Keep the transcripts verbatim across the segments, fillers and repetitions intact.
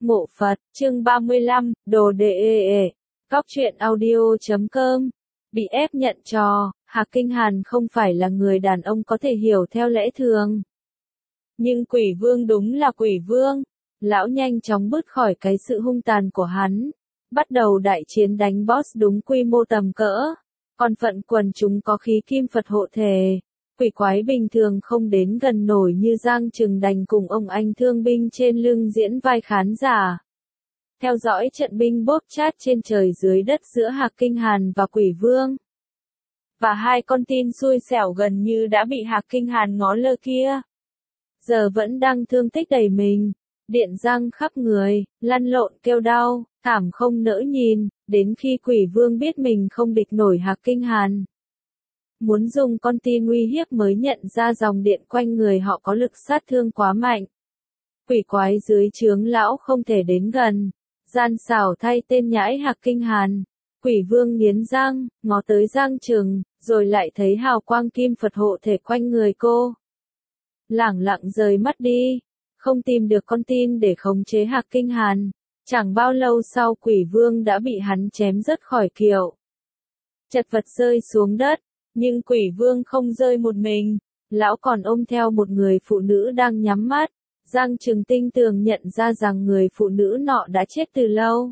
Mộ Phật, chương ba mươi lăm, đồ đệ ê ê. Góc truyện audio chấm com. Bị ép nhận trò, Hạc Kinh Hàn không phải là người đàn ông có thể hiểu theo lẽ thường. Nhưng quỷ vương đúng là quỷ vương. Lão nhanh chóng bứt khỏi cái sự hung tàn của hắn. Bắt đầu đại chiến đánh boss đúng quy mô tầm cỡ. Còn phận quần chúng có khí kim Phật hộ thể. Quỷ quái bình thường không đến gần nổi như Giang Trừng đành cùng ông anh thương binh trên lưng diễn vai khán giả. Theo dõi trận binh bốp chát trên trời dưới đất giữa Hạc Kinh Hàn và Quỷ Vương. Và hai con tin xui xẻo gần như đã bị Hạc Kinh Hàn ngó lơ kia. Giờ vẫn đang thương tích đầy mình, điện răng khắp người, lăn lộn kêu đau, thảm không nỡ nhìn, đến khi Quỷ Vương biết mình không địch nổi Hạc Kinh Hàn. Muốn dùng con tin uy hiếp mới nhận ra dòng điện quanh người họ có lực sát thương quá mạnh. Quỷ quái dưới trướng lão không thể đến gần. Gian xảo thay tên nhãi Hạc Kinh Hàn. Quỷ Vương nghiến răng, ngó tới Giang Trừng, rồi lại thấy hào quang kim Phật hộ thể quanh người cô. Lẳng lặng rời mắt đi, không tìm được con tin để khống chế Hạc Kinh Hàn. Chẳng bao lâu sau Quỷ Vương đã bị hắn chém rớt khỏi kiệu. Chật vật rơi xuống đất. Nhưng Quỷ Vương không rơi một mình, lão còn ôm theo một người phụ nữ đang nhắm mắt. Giang Trừng tinh tường nhận ra rằng người phụ nữ nọ đã chết từ lâu.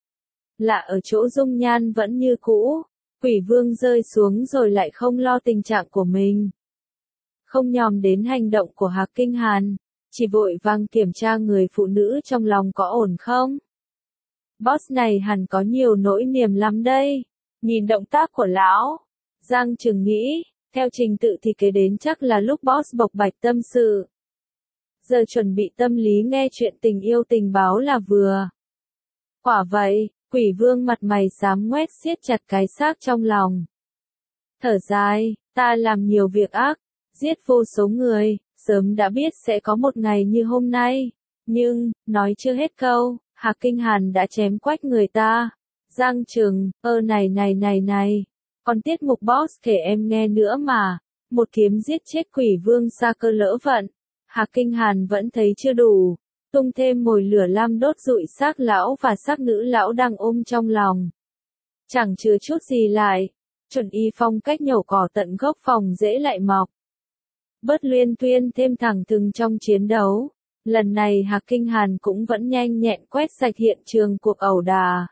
Lạ ở chỗ dung nhan vẫn như cũ, Quỷ Vương rơi xuống rồi lại không lo tình trạng của mình. Không nhòm đến hành động của Hạc Kinh Hàn, chỉ vội vàng kiểm tra người phụ nữ trong lòng có ổn không. Boss này hẳn có nhiều nỗi niềm lắm đây, nhìn động tác của lão. Giang Trừng nghĩ, theo trình tự thì kế đến chắc là lúc boss bộc bạch tâm sự. Giờ chuẩn bị tâm lý nghe chuyện tình yêu tình báo là vừa. Quả vậy, Quỷ Vương mặt mày xám ngoét siết chặt cái xác trong lòng. Thở dài, ta làm nhiều việc ác, giết vô số người, sớm đã biết sẽ có một ngày như hôm nay. Nhưng, nói chưa hết câu, Hạc Kinh Hàn đã chém quách người ta. Giang Trừng, ơ này này này này. Còn tiết mục boss kể em nghe nữa mà, một kiếm giết chết Quỷ Vương xa cơ lỡ vận. Hạc Kinh Hàn vẫn thấy chưa đủ, tung thêm mồi lửa lam đốt rụi xác lão và xác nữ lão đang ôm trong lòng. Chẳng chứa chút gì lại, chuẩn y phong cách nhổ cỏ tận gốc phòng dễ lại mọc. Bớt luyên tuyên thêm thẳng thừng trong chiến đấu, lần này Hạc Kinh Hàn cũng vẫn nhanh nhẹn quét sạch hiện trường cuộc ẩu đà.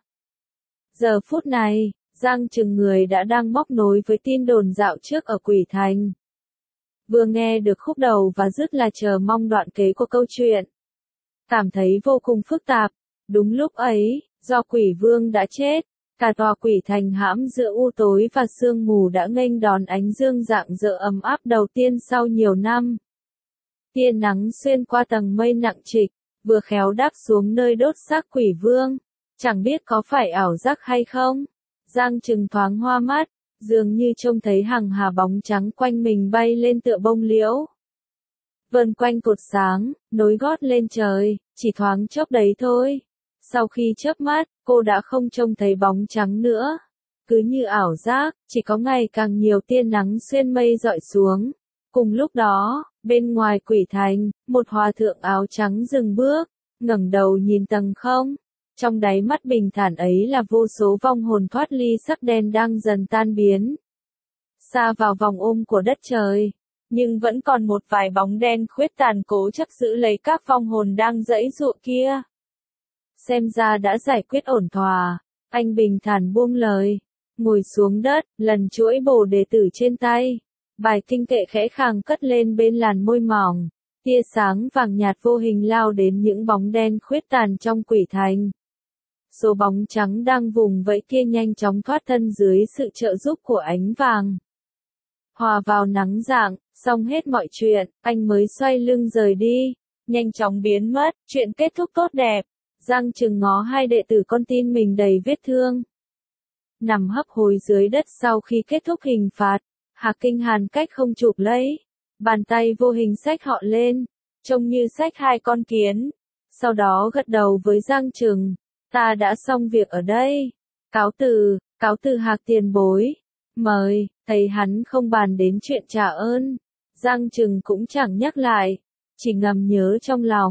Giờ phút này, Giang Trừng người đã đang móc nối với tin đồn dạo trước ở Quỷ Thành. Vừa nghe được khúc đầu và dứt là chờ mong đoạn kế của câu chuyện. Cảm thấy vô cùng phức tạp. Đúng lúc ấy, do Quỷ Vương đã chết, cả tòa Quỷ Thành hãm giữa u tối và sương mù đã nghênh đón ánh dương rạng rỡ ấm áp đầu tiên sau nhiều năm. Tia nắng xuyên qua tầng mây nặng trịch, vừa khéo đáp xuống nơi đốt xác Quỷ Vương. Chẳng biết có phải ảo giác hay không? Giang Trừng thoáng hoa mắt, dường như trông thấy hằng hà bóng trắng quanh mình bay lên tựa bông liễu. Vần quanh cột sáng, nối gót lên trời, chỉ thoáng chốc đấy thôi. Sau khi chớp mắt, cô đã không trông thấy bóng trắng nữa. Cứ như ảo giác, chỉ có ngày càng nhiều tia nắng xuyên mây dọi xuống. Cùng lúc đó, bên ngoài Quỷ Thành, một hòa thượng áo trắng dừng bước, ngẩng đầu nhìn tầng không. Trong đáy mắt bình thản ấy là vô số vong hồn thoát ly sắc đen đang dần tan biến. Xa vào vòng ôm của đất trời, nhưng vẫn còn một vài bóng đen khuyết tàn cố chấp giữ lấy các vong hồn đang giãy giụa kia. Xem ra đã giải quyết ổn thỏa, anh bình thản buông lời, ngồi xuống đất, lần chuỗi bồ đề tử trên tay. Bài kinh kệ khẽ khàng cất lên bên làn môi mỏng, tia sáng vàng nhạt vô hình lao đến những bóng đen khuyết tàn trong Quỷ Thành. Số bóng trắng đang vùng vẫy kia nhanh chóng thoát thân dưới sự trợ giúp của ánh vàng. Hòa vào nắng rạng, xong hết mọi chuyện, anh mới xoay lưng rời đi, nhanh chóng biến mất, chuyện kết thúc tốt đẹp. Giang Trừng ngó hai đệ tử con tin mình đầy vết thương. Nằm hấp hối dưới đất sau khi kết thúc hình phạt, Hạc Kinh Hàn cách không chụp lấy. Bàn tay vô hình xách họ lên, trông như xách hai con kiến. Sau đó gật đầu với Giang Trừng. Ta đã xong việc ở đây. Cáo từ, cáo từ Hạc tiền bối. Mời, thấy hắn không bàn đến chuyện trả ơn. Giang Trừng cũng chẳng nhắc lại. Chỉ ngầm nhớ trong lòng.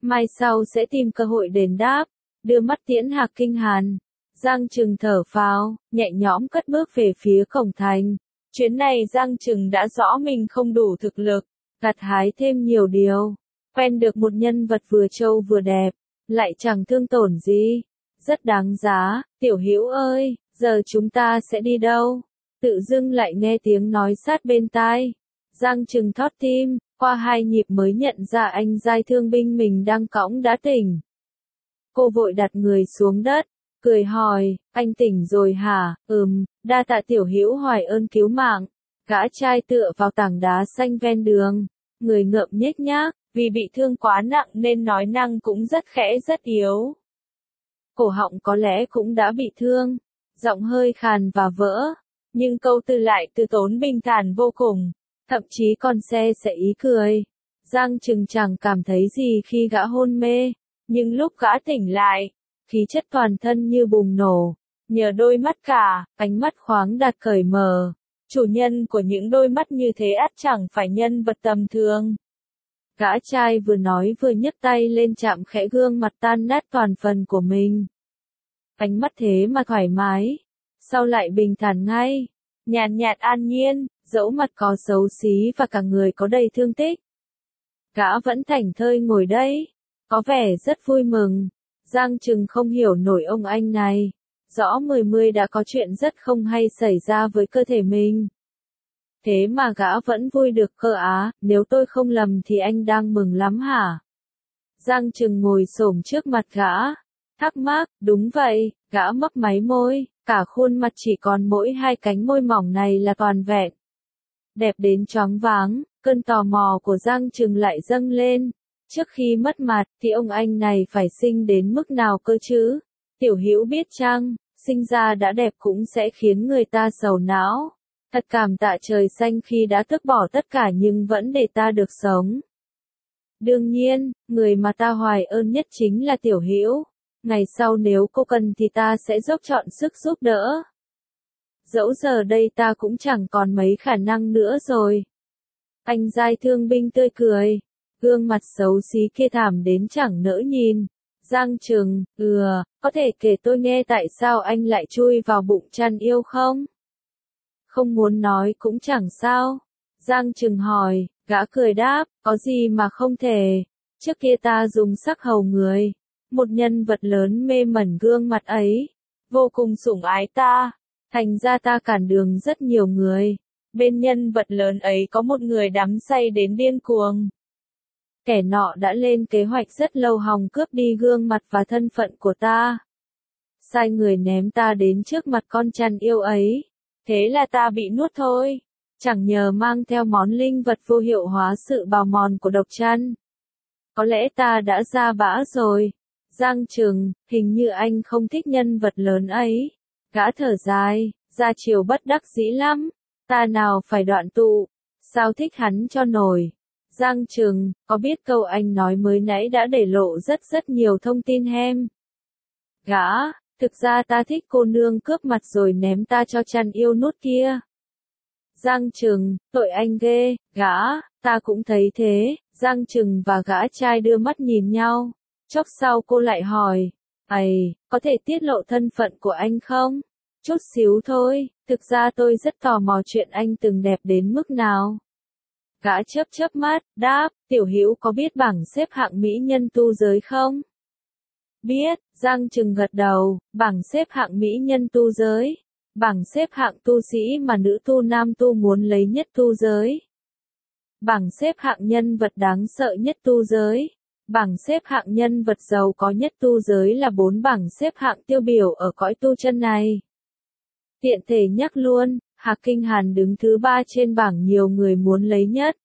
mai sau sẽ tìm cơ hội đền đáp, đưa mắt tiễn Hạc Kinh Hàn. Giang Trừng thở phào, nhẹ nhõm cất bước về phía cổng thành. Chuyến này Giang Trừng đã rõ mình không đủ thực lực, gặt hái thêm nhiều điều. Quen được một nhân vật vừa trâu vừa đẹp, lại chẳng thương tổn gì. Rất đáng giá, Tiểu Hữu ơi, giờ chúng ta sẽ đi đâu? Tự dưng lại nghe tiếng nói sát bên tai. Giang Trừng thót tim, qua hai nhịp mới nhận ra anh giai thương binh mình đang cõng đã tỉnh. Cô vội đặt người xuống đất, cười hỏi, anh tỉnh rồi hả? Ừm, đa tạ Tiểu Hữu hoài ơn cứu mạng. Gã trai tựa vào tảng đá xanh ven đường, người ngợm nhếch nhác, vì bị thương quá nặng nên nói năng cũng rất khẽ rất yếu. Cổ họng có lẽ cũng đã bị thương, giọng hơi khàn và vỡ, nhưng câu từ lại từ tốn bình thản vô cùng, thậm chí còn xe sẽ ý cười. Giang Trừng chẳng cảm thấy gì khi gã hôn mê, nhưng lúc gã tỉnh lại, khí chất toàn thân như bùng nổ, nhờ đôi mắt cả, ánh mắt khoáng đạt cởi mở. Chủ nhân của những đôi mắt như thế ắt chẳng phải nhân vật tầm thường. Gã trai vừa nói vừa nhấc tay lên chạm khẽ gương mặt tan nát toàn phần của mình. Ánh mắt thế mà thoải mái, sau lại bình thản ngay, nhàn nhạt an nhiên, dẫu mặt có xấu xí và cả người có đầy thương tích. Gã vẫn thảnh thơi ngồi đây, có vẻ rất vui mừng. Giang Trừng không hiểu nổi ông anh này. Rõ mười mươi đã có chuyện rất không hay xảy ra với cơ thể mình. Thế mà gã vẫn vui được cơ á, nếu tôi không lầm thì anh đang mừng lắm hả? Giang Trừng ngồi xổm trước mặt gã, thắc mắc, đúng vậy, gã mấp máy môi, cả khuôn mặt chỉ còn mỗi hai cánh môi mỏng này là toàn vẹn. Đẹp đến choáng váng, cơn tò mò của Giang Trừng lại dâng lên. Trước khi mất mặt thì ông anh này phải xinh đến mức nào cơ chứ? Tiểu Hữu biết chăng, sinh ra đã đẹp cũng sẽ khiến người ta sầu não. Thật cảm tạ trời xanh khi đã tước bỏ tất cả nhưng vẫn để ta được sống. Đương nhiên, người mà ta hoài ơn nhất chính là Tiểu Hữu. Ngày sau nếu cô cần thì ta sẽ dốc trọn sức giúp đỡ. Dẫu giờ đây ta cũng chẳng còn mấy khả năng nữa rồi. Anh giai thương binh tươi cười, gương mặt xấu xí kia thảm đến chẳng nỡ nhìn. Giang Trừng, ừ, có thể kể tôi nghe tại sao anh lại chui vào bụng chăn yêu không? Không muốn nói cũng chẳng sao. Giang Trừng hỏi, gã cười đáp, có gì mà không thể. Trước kia ta dùng sắc hầu người. Một nhân vật lớn mê mẩn gương mặt ấy. Vô cùng sủng ái ta. Thành ra ta cản đường rất nhiều người. Bên nhân vật lớn ấy có một người đắm say đến điên cuồng. Kẻ nọ đã lên kế hoạch rất lâu hòng cướp đi gương mặt và thân phận của ta. Sai người ném ta đến trước mặt con chăn yêu ấy. Thế là ta bị nuốt thôi. Chẳng nhờ mang theo món linh vật vô hiệu hóa sự bào mòn của độc chăn. Có lẽ ta đã ra bã rồi. Giang Trừng, hình như anh không thích nhân vật lớn ấy. Gã thở dài, ra chiều bất đắc dĩ lắm. Ta nào phải đoạn tụ. Sao thích hắn cho nổi. Giang Trừng, có biết câu anh nói mới nãy đã để lộ rất rất nhiều thông tin hem. Gã, thực ra ta thích cô nương cướp mặt rồi ném ta cho chăn yêu nút kia. Giang Trừng, tội anh ghê, gã, ta cũng thấy thế. Giang Trừng và gã trai đưa mắt nhìn nhau. Chốc sau cô lại hỏi, ầy, có thể tiết lộ thân phận của anh không? Chút xíu thôi, thực ra tôi rất tò mò chuyện anh từng đẹp đến mức nào. Gã chớp chớp mắt, đáp, Tiểu Hữu có biết bảng xếp hạng mỹ nhân tu giới không? Biết, Giang Trừng gật đầu, bảng xếp hạng mỹ nhân tu giới. Bảng xếp hạng tu sĩ mà nữ tu nam tu muốn lấy nhất tu giới. Bảng xếp hạng nhân vật đáng sợ nhất tu giới. Bảng xếp hạng nhân vật giàu có nhất tu giới là bốn bảng xếp hạng tiêu biểu ở cõi tu chân này. Tiện thể nhắc luôn, Hạc Kinh Hàn đứng thứ ba trên bảng nhiều người muốn lấy nhất.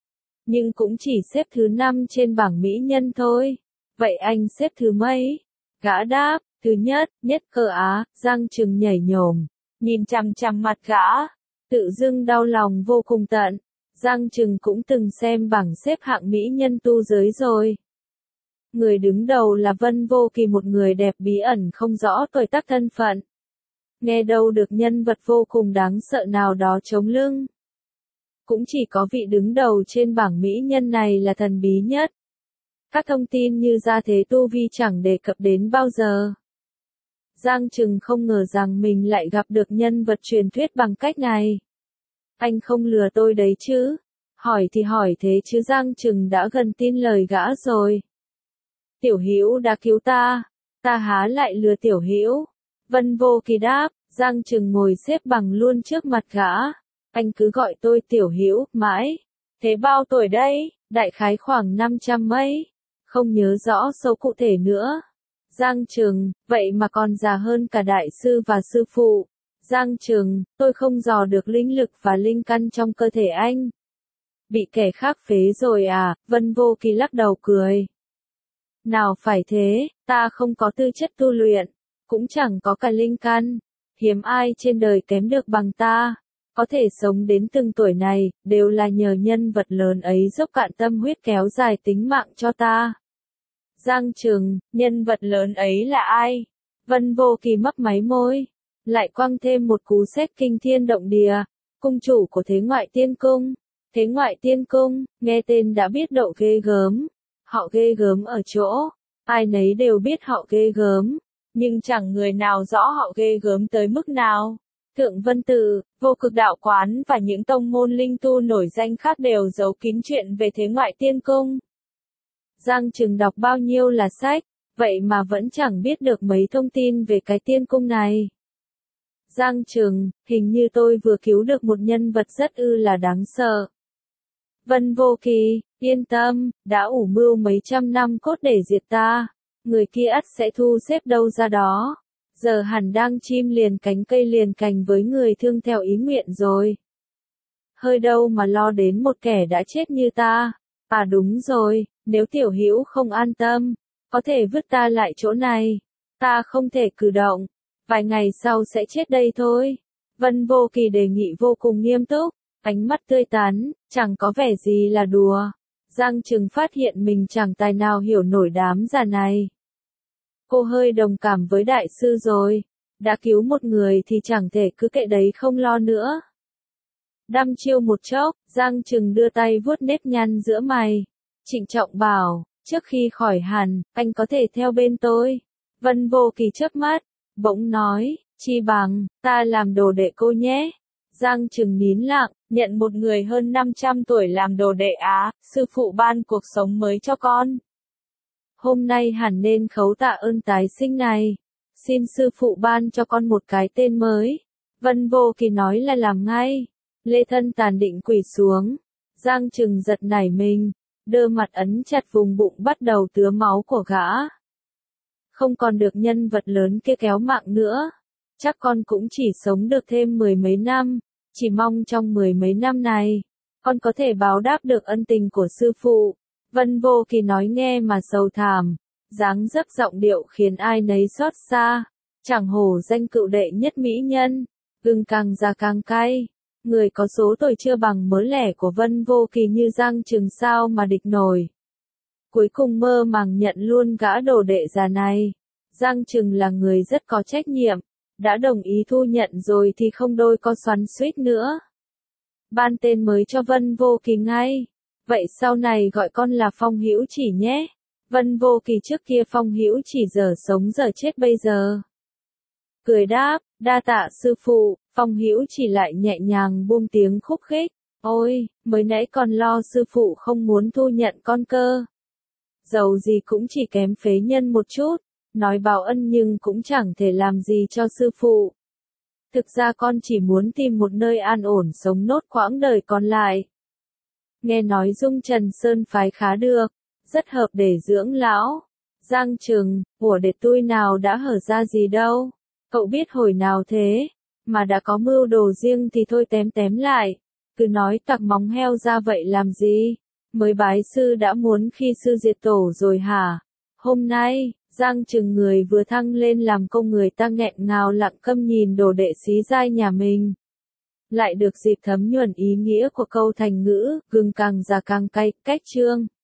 Nhưng cũng chỉ xếp thứ năm trên bảng mỹ nhân thôi. Vậy anh xếp thứ mấy? Gã đáp, thứ nhất, nhất cơ á. Giang Trừng nhảy nhổm, nhìn chằm chằm mặt gã, tự dưng đau lòng vô cùng tận. Giang Trừng cũng từng xem bảng xếp hạng mỹ nhân tu giới rồi. Người đứng đầu là Vân Vô Kỳ, một người đẹp bí ẩn không rõ tuổi tác thân phận. Nghe đâu được nhân vật vô cùng đáng sợ nào đó chống lưng. Cũng chỉ có vị đứng đầu trên bảng mỹ nhân này là thần bí nhất. Các thông tin như gia thế tu vi chẳng đề cập đến bao giờ. Giang Trừng không ngờ rằng mình lại gặp được nhân vật truyền thuyết bằng cách này. Anh không lừa tôi đấy chứ? Hỏi thì hỏi thế chứ Giang Trừng đã gần tin lời gã rồi. Tiểu Hữu đã cứu ta, ta há lại lừa Tiểu Hữu? Vân Vô Kỳ đáp. Giang Trừng ngồi xếp bằng luôn trước mặt gã. Anh cứ gọi tôi Tiểu Hữu mãi. Thế bao tuổi đây? Đại khái khoảng năm trăm mấy. Không nhớ rõ số cụ thể nữa. Giang Trừng, vậy mà còn già hơn cả đại sư và sư phụ. Giang Trừng, tôi không dò được linh lực và linh căn trong cơ thể anh. Bị kẻ khác phế rồi à? Vân Vô Kỳ lắc đầu cười. Nào phải thế, ta không có tư chất tu luyện, cũng chẳng có cả linh căn. Hiếm ai trên đời kém được bằng ta. Có thể sống đến từng tuổi này, đều là nhờ nhân vật lớn ấy dốc cạn tâm huyết kéo dài tính mạng cho ta. Giang Trừng, nhân vật lớn ấy là ai? Vân Vô Kỳ mấp máy môi, lại quăng thêm một cú sét kinh thiên động địa. Cung chủ của Thế Ngoại Tiên Cung. Thế Ngoại Tiên Cung, nghe tên đã biết độ ghê gớm. Họ ghê gớm ở chỗ, ai nấy đều biết họ ghê gớm, nhưng chẳng người nào rõ họ ghê gớm tới mức nào. Thượng Vân Tự, Vô Cực Đạo Quán và những tông môn linh tu nổi danh khác đều giấu kín chuyện về Thế Ngoại Tiên Cung. Giang Trừng đọc bao nhiêu là sách, vậy mà vẫn chẳng biết được mấy thông tin về cái tiên cung này. Giang Trừng, hình như tôi vừa cứu được một nhân vật rất ư là đáng sợ. Vân Vô Kỳ, yên tâm, đã ủ mưu mấy trăm năm cốt để diệt ta, người kia ắt sẽ thu xếp đâu ra đó. Giờ hẳn đang chim liền cánh cây liền cành với người thương theo ý nguyện rồi. Hơi đâu mà lo đến một kẻ đã chết như ta. À đúng rồi, nếu Tiểu Hữu không an tâm, có thể vứt ta lại chỗ này. Ta không thể cử động, vài ngày sau sẽ chết đây thôi. Vân Vô Kỳ đề nghị vô cùng nghiêm túc, ánh mắt tươi tắn, chẳng có vẻ gì là đùa. Giang Trừng phát hiện mình chẳng tài nào hiểu nổi đám già này. Cô hơi đồng cảm với đại sư rồi, đã cứu một người thì chẳng thể cứ kệ đấy không lo nữa. Đăm chiêu một chốc, Giang Trừng đưa tay vuốt nếp nhăn giữa mày. Trịnh trọng bảo, trước khi khỏi hẳn, anh có thể theo bên tôi. Vân Vô Kỳ chớp mắt, bỗng nói, chi bằng, ta làm đồ đệ cô nhé. Giang Trừng nín lặng, nhận một người hơn năm trăm tuổi làm đồ đệ á, sư phụ ban cuộc sống mới cho con. Hôm nay hẳn nên khấu tạ ơn tái sinh này. Xin sư phụ ban cho con một cái tên mới. Vân Vô Kỳ nói là làm ngay. Lê Thân Tàn định quỳ xuống. Giang Trừng giật nảy mình, đơ mặt ấn chặt vùng bụng bắt đầu tứa máu của gã. Không còn được nhân vật lớn kia kéo mạng nữa. Chắc con cũng chỉ sống được thêm mười mấy năm. Chỉ mong trong mười mấy năm này, con có thể báo đáp được ân tình của sư phụ. Vân Vô Kỳ nói nghe mà sầu thảm, dáng dấp giọng điệu khiến ai nấy xót xa. Chẳng hổ danh cựu đệ nhất mỹ nhân, gừng càng già càng cay. Người có số tuổi chưa bằng mớ lẻ của Vân Vô Kỳ như Giang Trừng sao mà địch nổi. Cuối cùng mơ màng nhận luôn gã đồ đệ già này. Giang Trừng là người rất có trách nhiệm, đã đồng ý thu nhận rồi thì không đôi co xoắn xuýt nữa. Ban tên mới cho Vân Vô Kỳ ngay. Vậy sau này gọi con là Phong Hữu Chỉ nhé. Vân Vô Kỳ trước kia Phong Hữu Chỉ giờ sống giờ chết bây giờ. Cười đáp, đa tạ sư phụ. Phong Hữu Chỉ lại nhẹ nhàng buông tiếng khúc khích. Ôi, mới nãy còn lo sư phụ không muốn thu nhận con cơ. Dầu gì cũng chỉ kém phế nhân một chút. Nói báo ân nhưng cũng chẳng thể làm gì cho sư phụ. Thực ra con chỉ muốn tìm một nơi an ổn sống nốt quãng đời còn lại. Nghe nói Dung Trần Sơn phái khá được, rất hợp để dưỡng lão. Giang Trừng, của để tôi nào đã hở ra gì đâu. Cậu biết hồi nào thế, mà đã có mưu đồ riêng thì thôi tém tém lại. Cứ nói tặc móng heo ra vậy làm gì? Mới bái sư đã muốn khi sư diệt tổ rồi hả? Hôm nay, Giang Trừng người vừa thăng lên làm công người ta nghẹn ngào lặng câm nhìn đồ đệ xí giai nhà mình. Lại được dịp thấm nhuần ý nghĩa của câu thành ngữ, gừng càng già càng cay, cách chương.